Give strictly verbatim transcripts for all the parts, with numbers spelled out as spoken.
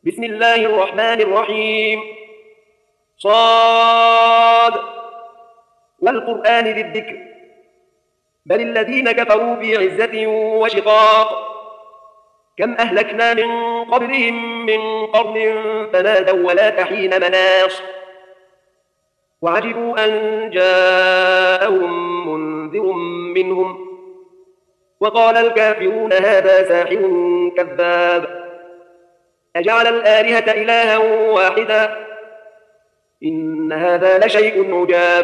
بسم الله الرحمن الرحيم. صاد والقرآن ذي الذكر بل الذين كفروا في عزة وشقاق كم أهلكنا من قبلهم من قرن فنادوا ولا تحين مناص وعجبوا أن جاءهم منذر منهم وقال الكافرون هذا ساحر كذاب أجعل الآلهة إلها واحدا إن هذا لشيء عجاب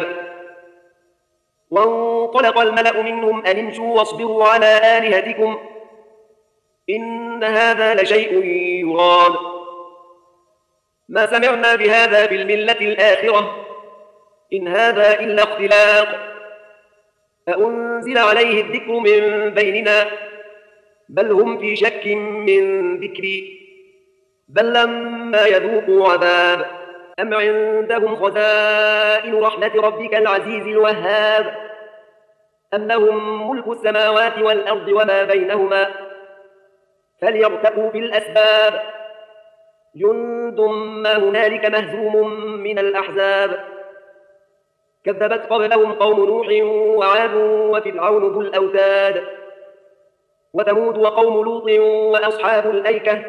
وانطلق الملأ منهم أن امشوا واصبروا على آلهتكم إن هذا لشيء يراد ما سمعنا بهذا في الملة الآخرة إن هذا إلا اختلاق أأنزل عليه الذكر من بيننا بل هم في شك من ذكري بل لما يذوقوا عذاب أم عندهم خزائن رحمة ربك العزيز الوهاب أم لهم ملك السماوات والأرض وما بينهما فليرتقوا في الأسباب جند ما هنالك مهزوم من الأحزاب كذبت قبلهم قوم نوح وعاد وفرعون ذو الأوتاد وثمود وقوم لوط وأصحاب الأيكة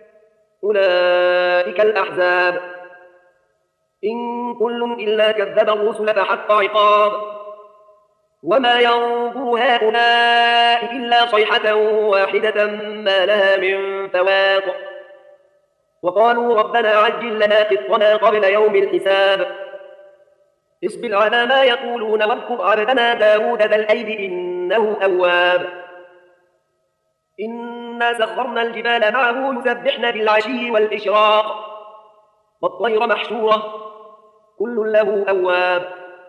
أولئك الأحزاب إن كل إلا كذب الرسل فحق عقاب وما ينظر هؤلاء إلا صيحة واحدة ما لها من فواق وقالوا ربنا عجل لنا قطنا قبل يوم الحساب اصبر على ما يقولون واذكر عبدنا داود ذا الأيد إنه أواب إنا سخرنا الجبال معه يسبحن بالعشي والإشراق والطير محشورة كل له أواب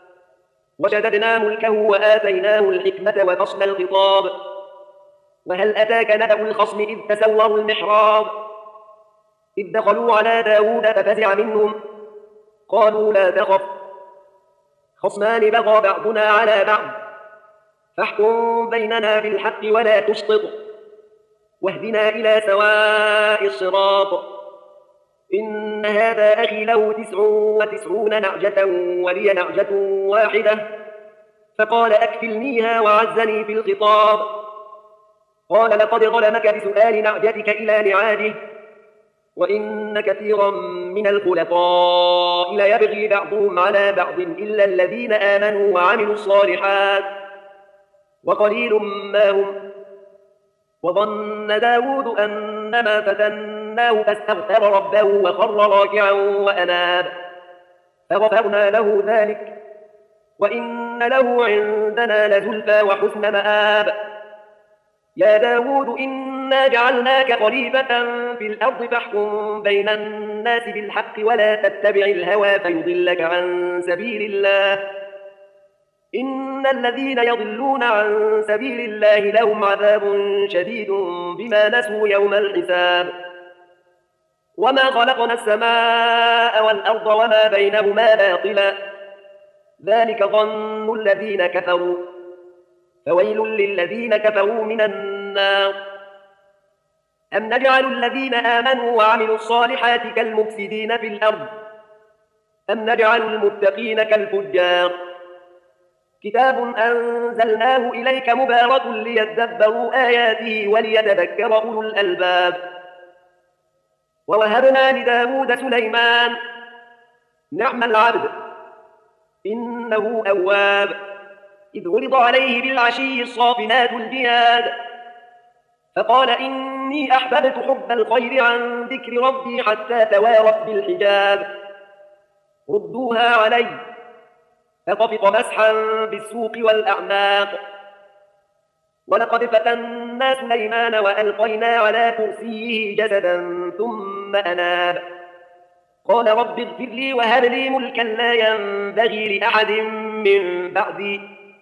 وشددنا ملكه وآتيناه الحكمة وفصل الخطاب وهل أتاك نبأ الخصم إذ تسوروا المحراب إذ دخلوا على داود ففزع منهم قالوا لا تخف خصمان بغى بعضنا على بعض فاحكم بيننا بالحق ولا تشطط واهدنا إلى سواء الصراط إن هذا أخي له تسع وتسعون نعجة ولي نعجة واحدة فقال أكفلنيها وعزني في الخطاب قال لقد ظلمك بسؤال نعجتك إلى نعاجه وإن كثيرا من الخلطاء ليبغي بعضهم على بعض إلا الذين آمنوا وعملوا الصالحات وقليل ما هم وظن داود أنما فتناه فاستغفر ربه وخر راكعا وأناب فغفرنا له ذلك وإن له عندنا لزلفى وحسن مآب يا داود إنا جعلناك خليفة في الأرض فاحكم بين الناس بالحق ولا تتبع الهوى فيضلك عن سبيل الله إن الذين يضلون عن سبيل الله لهم عذاب شديد بما نسوا يوم الحساب وما خلقنا السماء والأرض وما بينهما باطلا ذلك ظن الذين كفروا فويل للذين كفروا من النار أم نجعل الذين آمنوا وعملوا الصالحات كالمفسدين في الأرض أم نجعل المتقين كالفجار كتاب أنزلناه إليك مبارك ليدبروا آياته وليتذكر أولو الألباب ووهبنا لداود سليمان نعم العبد إنه أواب إذ عرض عليه بالعشي الصافنات الجياد فقال إني أحببت حب الخير عن ذكر ربي حتى توارت بالحجاب ردوها علي فطفق مسحا بالسوق والأعناق ولقد فتنا سليمان وألقينا على كرسيه جسدا ثم أناب قال رب اغفر لي وهب لي ملكا لا ينبغي لأحد من بعدي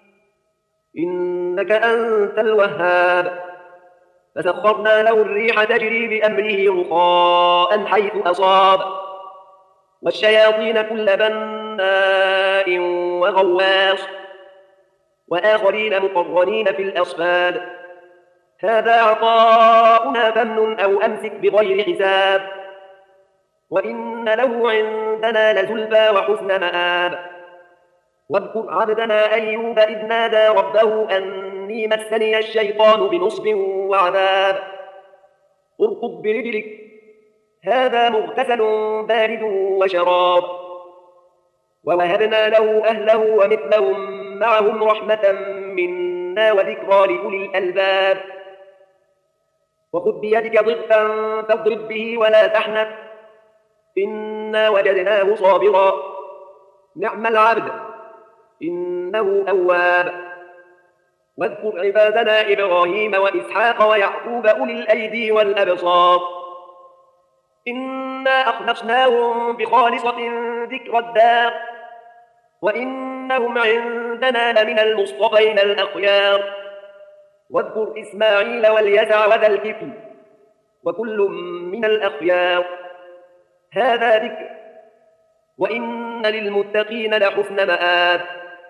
إنك أنت الوهاب فسخرنا له الريح تجري بأمره رخاء حيث أصاب والشياطين كل بناء وغواص وآخرين مقرنين في الأصفاد هذا عطاؤنا فامنن أو أمسك بغير حساب وإن له عندنا لزلفى وحسن مآب. واذكر عبدنا أيوب إذ نادى ربه أني مسني الشيطان بنصب وعذاب. اركض برجلك هذا مغتسل بارد وشراب. ووهبنا له أهله ومثلهم معهم رحمة منا وذكرى لأولي الألباب. وخذ بيدك ضغثا فاضرب به ولا تحنث إنا وجدناه صابرا نعم العبد إنه أواب. واذكر عبادنا إبراهيم وإسحاق ويعقوب أولي الأيدي والأبصار إنا أخلصناهم بخالصة ذكر الدار وإنهم عندنا لمن المصطفين الأخيار. واذكر إسماعيل واليسع وذا الكفل وكل من الأخيار هذا ذكر وإن للمتقين لحسن مآب.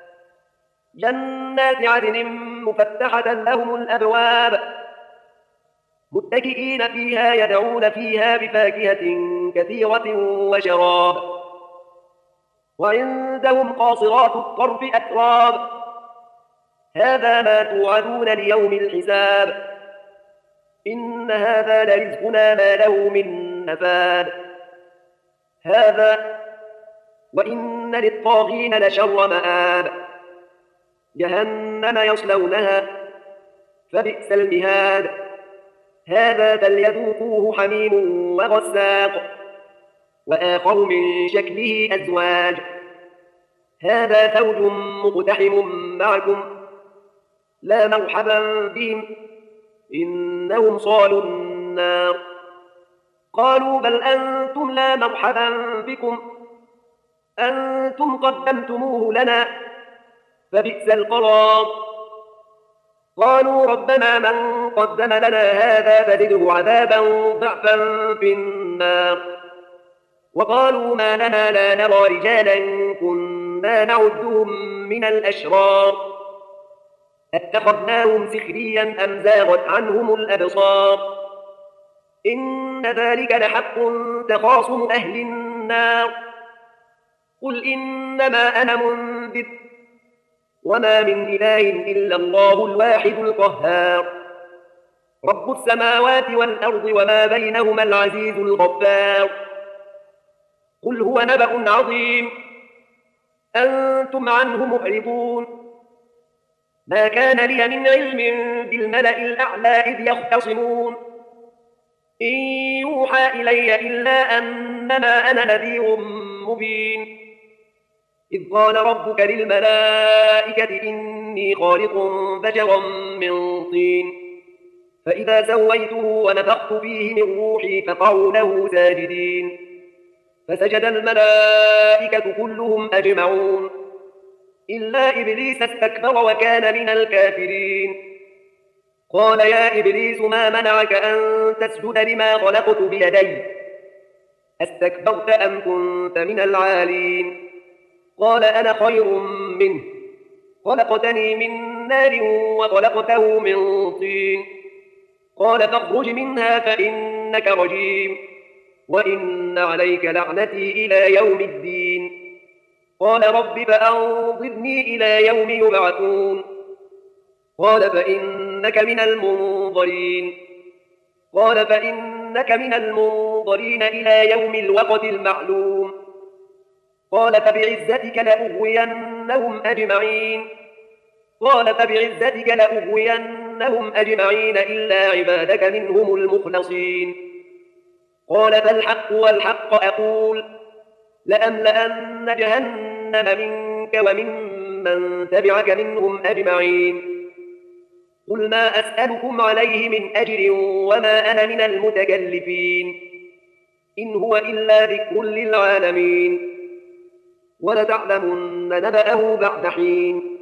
جنات عدن مفتحة لهم الأبواب متكئين فيها يدعون فيها بفاكهة كثيرة وشراب. وعندهم قاصرات الطرف أتراب هذا ما توعدون ليوم الحساب إن هذا لرزقنا ما له من نفاد. هذا وإن للطاغين لشر مآب جهنم يصلونها فبئس المهاد. هذا فليذوقوه حميم وغساق وآخر من شكله أزواج. هذا فوج مقتحم معكم لا مرحبا بهم إنهم صالوا النار. قالوا بل أنتم لا مرحبا بكم أنتم قدمتموه لنا فبئس القرار. قالوا ربنا من قدم لنا هذا فزده عذابا ضعفا في النار. وقالوا ما لنا لا نرى رجالا كنا نعدهم من الأشرار اتخذناهم سخريا أم زاغت عنهم الأبصار إن ذلك لحق تخاصم أهل النار. قل إنما أنا منذر وما من إله إلا الله الواحد القهار رب السماوات والأرض وما بينهما العزيز الغفار. قل هو نبأ عظيم أنتم عنه معرضون ما كان لي من علم بالملأ الأعلى إذ يختصمون إن يوحى إلي إلا أنما أنا نذير مبين. إذ قال ربك للملائكة إني خالق بشرا من طين فإذا سويته ونفخت فيه من روحي فقعوا له ساجدين فسجد الملائكة كلهم أجمعون إلا إبليس استكبر وكان من الكافرين. قال يا إبليس ما منعك أن تسجد لما خلقت بيدي استكبرت أم كنت من العالين. قال أنا خير منه خلقتني من نار وخلقته من طين. قال فاخرج منها فإنك رجيم وإن عليك لعنتي إلى يوم الدين. قال رب فأنظرني إلى يوم يبعثون. قال فإنك من المنظرين. قال فإنك من المنظرين إلى يوم الوقت المعلوم. قال فبعزتك لأغوينهم أجمعين. قال فبعزتك لأغوينهم أجمعين إلا عبادك منهم المخلصين. قال فالحق والحق أقول لأملأن جهنم منك وممن تبعك منهم أجمعين. قل ما أسألكم عليه من أجر وما أنا من المتكلفين إن هو إلا ذكر للعالمين ولتعلمن نبأه بعد حين.